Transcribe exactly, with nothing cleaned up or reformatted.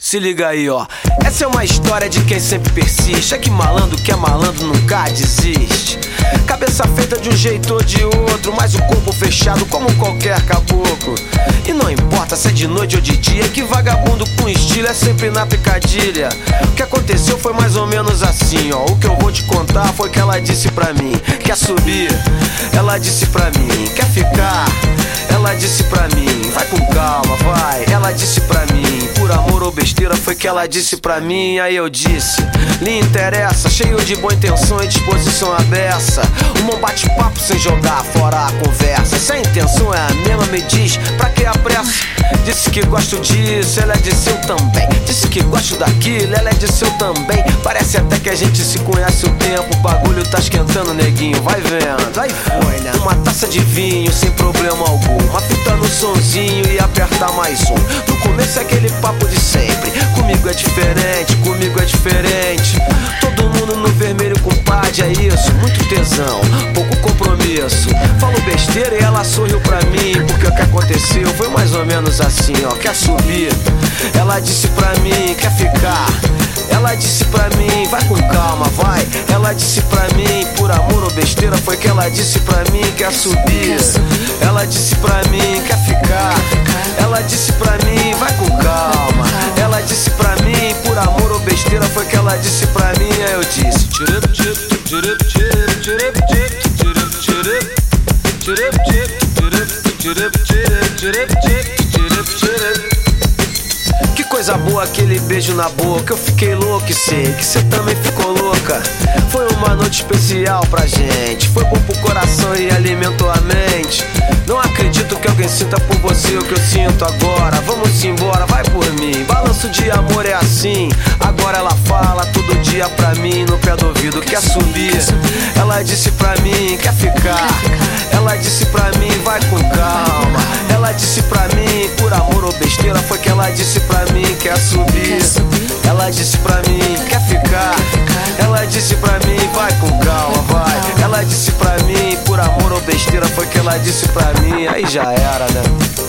Se liga aí, ó. Essa é uma história de quem sempre persiste. É que malandro que é malandro nunca desiste. Cabeça feita de um jeito ou de outro, mas o corpo fechado como qualquer caboclo. E não importa se é de noite ou de dia, que vagabundo com estilo é sempre na picadilha. O que aconteceu foi mais ou menos assim, ó. O que eu vou te contar foi que ela disse pra mim: quer subir? Ela disse pra mim: quer ficar? Ela disse pra mim: vai com calma, vai. Ela disse pra mim: por amor ou besteira foi que ela disse pra mim. Aí eu disse: lhe interessa, cheio de boa intenção e disposição aberta. Um bom bate-papo sem jogar fora a conversa. Se a intenção é a mesma, me diz, pra que a pressa? Disse que gosto disso, ela é de seu também. Disse que gosto daquilo, ela é de seu também. Parece até que a gente se conhece o tempo. O bagulho tá esquentando, neguinho, vai vendo. Aí foi, né? Uma taça de vinho sem problema algum, uma fita no sonzinho e apertar mais um. No começo é aquele papo de sempre. Comigo é diferente, comigo é diferente. Todo mundo no vermelho, compadre, é isso. Muito tesão, pouco compromisso. Falo besteira e ela sorriu pra mim, porque o que aconteceu foi mais ou menos assim, ó. Quer subir? Ela disse pra mim: quer ficar? Ela disse pra mim: vai com calma, vai. Ela disse pra mim: por amor ou besteira foi que ela disse pra mim: quer subir? Ela disse pra mim: quer ficar? Ela disse pra mim: vai com calma. Ela disse pra mim: por amor ou besteira foi que ela disse pra mim. Aí eu disse: tchurup, tchurup, tchurup, tchurup, tchurup, tchurup, tchurup, tchurup, tchurup, tchurup, tchurup, tchurup, tchurup. Que coisa boa aquele beijo na boca. Eu fiquei louco e sei que cê também ficou louca. Foi uma noite especial pra gente. Foi bom pro coração e alimentou a mente. Não acredito que alguém sinta por você o que eu sinto agora. Vamos embora, vai por mim. Balanço de amor é assim. Agora ela fala todo dia pra mim no pé do ouvido: quer subir? Ela disse pra mim: quer ficar? Ela disse pra mim: vai com calma. Ela disse pra mim: por amor ou besteira foi que ela disse pra mim: quer subir? Ela disse pra mim: quer ficar? Ela disse pra mim: vai com calma, vai. Ela disse pra mim: por amor ou besteira foi que ela disse pra mim. Aí já era, né?